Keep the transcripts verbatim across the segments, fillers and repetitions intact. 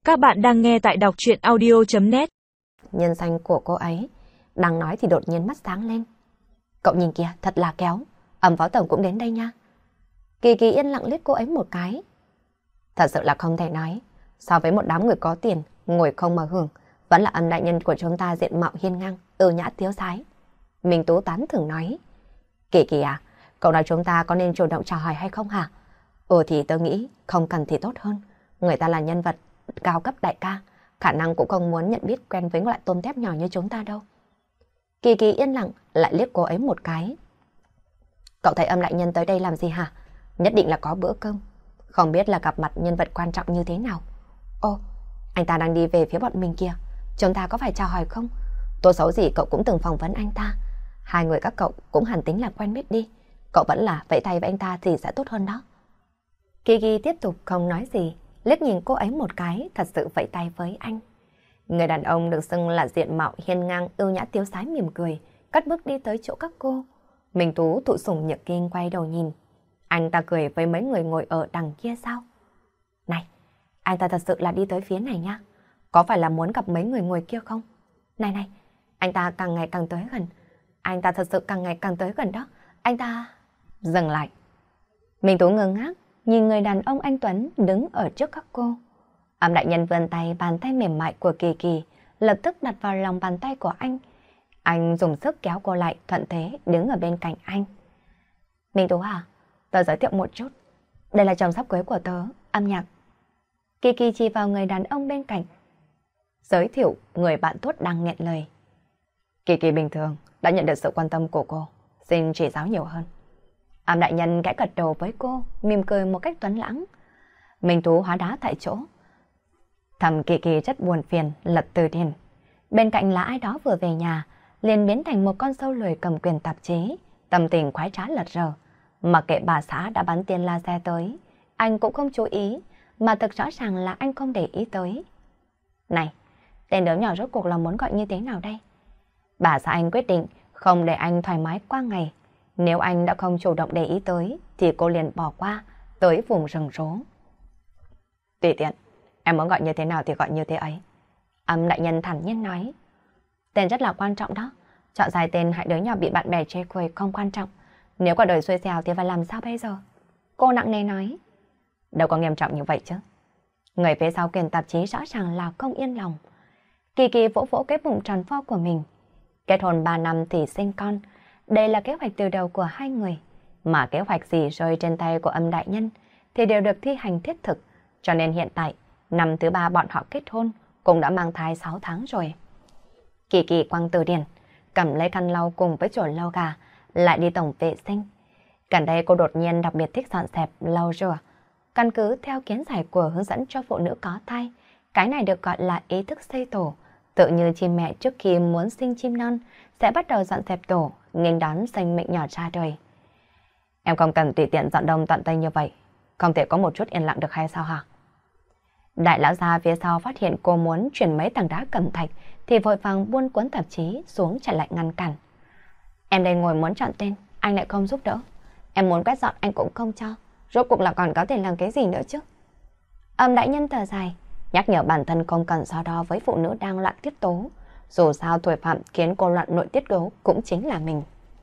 Các bạn đang nghe tại đọc truyện audio chấm net. Nhân danh của cô ấy, đang nói thì đột nhiên mắt sáng lên. Cậu nhìn kìa, thật là kéo. Ẩm phó tổng cũng đến đây nha. Kỳ Kỳ yên lặng liếc cô ấy một cái. Thật sự là không thể nói. So với một đám người có tiền, ngồi không mà hưởng, vẫn là Âm đại nhân của chúng ta diện mạo hiên ngang, ưu nhã tiếu sái. Minh Tú tán thưởng nói. Kỳ Kỳ à, cậu nói chúng ta có nên chủ động chào hỏi hay không hả? Ừ thì tớ nghĩ không cần thì tốt hơn. Người ta là nhân vật cao cấp đại ca, khả năng cũng không muốn nhận biết quen với loại tôm tép nhỏ như chúng ta đâu. Kỳ Kỳ yên lặng lại liếc cô ấy một cái. Cậu thấy Âm đại nhân tới đây làm gì hả? Nhất định là có bữa cơm. Không biết là gặp mặt nhân vật quan trọng như thế nào. Ô, anh ta đang đi về phía bọn mình kìa. Chúng ta có phải chào hỏi không? Tốt xấu gì cậu cũng từng phỏng vấn anh ta. Hai người các cậu cũng hẳn tính là quen biết đi. Cậu vẫn là vẫy tay với anh ta thì sẽ tốt hơn đó. Kỳ Kỳ tiếp tục không nói gì, liếc nhìn cô ấy một cái, thật sự vẫy tay với anh. Người đàn ông được xưng là diện mạo hiên ngang, ưu nhã tiếu sái mỉm cười, cất bước đi tới chỗ các cô. Minh Tú thụ sủng nhược kinh quay đầu nhìn. Anh ta cười với mấy người ngồi ở đằng kia sao? Này, anh ta thật sự là đi tới phía này nha. Có phải là muốn gặp mấy người ngồi kia không? Này này, anh ta càng ngày càng tới gần. Anh ta thật sự càng ngày càng tới gần đó. Anh ta... Dừng lại. Minh Tú ngơ ngác, nhìn người đàn ông anh Tuấn đứng ở trước các cô. Âm đại nhân vươn tay, bàn tay mềm mại của Kỳ Kỳ lập tức đặt vào lòng bàn tay của anh. Anh dùng sức kéo cô lại, thuận thế đứng ở bên cạnh anh. Minh Tú à, tớ giới thiệu một chút. Đây là chồng sắp cưới của tớ, Âm Nhạc. Kỳ Kỳ chỉ vào người đàn ông bên cạnh. Giới thiệu người bạn tốt đang nghẹn lời. Kỳ Kỳ bình thường đã nhận được sự quan tâm của cô, xin chỉ giáo nhiều hơn. Âm đại nhân gãy gật đầu với cô, mỉm cười một cách tuấn lãng. Minh Tú hóa đá tại chỗ. Thầm Kỳ Kỳ rất buồn phiền, lật từ điển. Bên cạnh là ai đó vừa về nhà, liền biến thành một con sâu lười cầm quyền tạp chí, tâm tình khoái trá lật rờ. Mà kệ bà xã đã bắn tiền laser tới, anh cũng không chú ý, mà thực rõ ràng là anh không để ý tới. Này, tên đứa nhỏ rốt cuộc là muốn gọi như thế nào đây? Bà xã anh quyết định không để anh thoải mái qua ngày. Nếu anh đã không chủ động để ý tới, thì cô liền bỏ qua, tới vùng rừng rố. Tùy tiện, em muốn gọi như thế nào thì gọi như thế ấy. Âm đại nhân thản nhiên nói. Tên rất là quan trọng đó. Chọn dài tên hại đứa nhỏ bị bạn bè chê cười không quan trọng. Nếu quả đời xuôi xẻo thì phải làm sao bây giờ? Cô nặng nề nói. Đâu có nghiêm trọng như vậy chứ. Người phía sau quyền tạp chí rõ ràng là không yên lòng. Kỳ Kỳ vỗ vỗ cái bụng tròn vo của mình. Kết hôn ba năm thì sinh con. Đây là kế hoạch từ đầu của hai người. Mà kế hoạch gì rơi trên tay của Âm đại nhân thì đều được thi hành thiết thực. Cho nên hiện tại, năm thứ ba bọn họ kết hôn cũng đã mang thai sáu tháng rồi. Kỳ Kỳ quăng từ điển, cầm lấy khăn lau cùng với chổi lau gà, lại đi tổng vệ sinh. Gần đây cô đột nhiên đặc biệt thích dọn dẹp, lau rửa. Căn cứ theo kiến giải của hướng dẫn cho phụ nữ có thai, cái này được gọi là ý thức xây tổ. Tự như chim mẹ trước khi muốn sinh chim non sẽ bắt đầu dọn dẹp tổ, nghênh đón sinh mệnh nhỏ ra đời. Em không cần tùy tiện dọn đông dọn tây như vậy, không thể có một chút yên lặng được hay sao hả? Đại lão gia phía sau phát hiện cô muốn chuyển mấy tảng đá cẩm thạch thì vội vàng buôn cuốn tạp chí xuống chạy lại ngăn cản. Em đây ngồi muốn chọn tên, anh lại không giúp đỡ. Em muốn quét dọn anh cũng không cho. Rốt cuộc là còn có thể làm cái gì nữa chứ? Âm đại nhân thở dài, nhắc nhở bản thân không cần so đo với phụ nữ đang loạn tiết tố. Dù sao tội phạm khiến cô loạn nội tiết tố cũng chính là mình.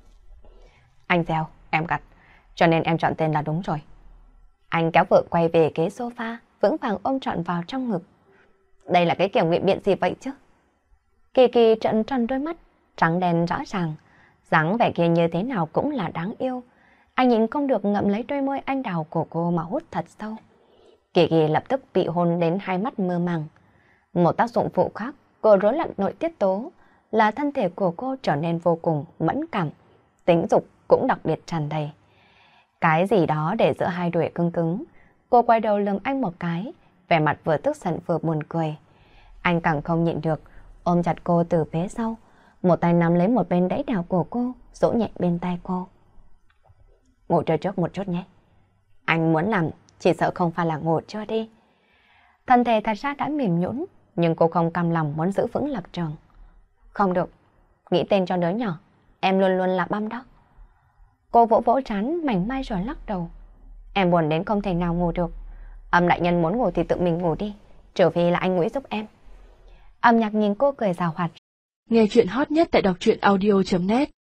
Anh gieo, em gặt, cho nên em chọn tên là đúng rồi. Anh kéo vợ quay về ghế sofa, vững vàng ôm trọn vào trong ngực. Đây là cái kiểu ngụy biện gì vậy chứ? Kỳ Kỳ trợn tròn đôi mắt, trắng đen rõ ràng, dáng vẻ kia như thế nào cũng là đáng yêu. Anh nhìn không được ngậm lấy đôi môi anh đào của cô mà hút thật sâu. Kỳ Kỳ lập tức bị hôn đến hai mắt mơ màng. Một tác dụng phụ khác của rối loạn nội tiết tố là thân thể của cô trở nên vô cùng mẫn cảm, tính dục cũng đặc biệt tràn đầy. Cái gì đó để giữa hai đùi cứng cứng. Cô quay đầu lườm anh một cái, vẻ mặt vừa tức giận vừa buồn cười. Anh càng không nhịn được, ôm chặt cô từ phía sau, một tay nắm lấy một bên đẫy đào của cô, dỗ nhẹ bên tai cô. Ngủ trưa trước một chút nhé. Anh muốn làm, chỉ sợ không phải là ngủ trưa đi. Thân thể thật ra đã mềm nhũn, nhưng cô không cam lòng muốn giữ vững lập trường. Không được, nghĩ tên cho đứa nhỏ, em luôn luôn là băm đó. Cô vỗ vỗ trán mảnh mai rồi lắc đầu. Em buồn đến không thể nào ngủ được. Âm đại nhân muốn ngủ thì tự mình ngủ đi. Trừ phi là anh Ngũy giúp em. Âm Nhạc nhìn cô cười rào hoạt. Nghe chuyện hot nhất tại đọc truyện audio chấm net.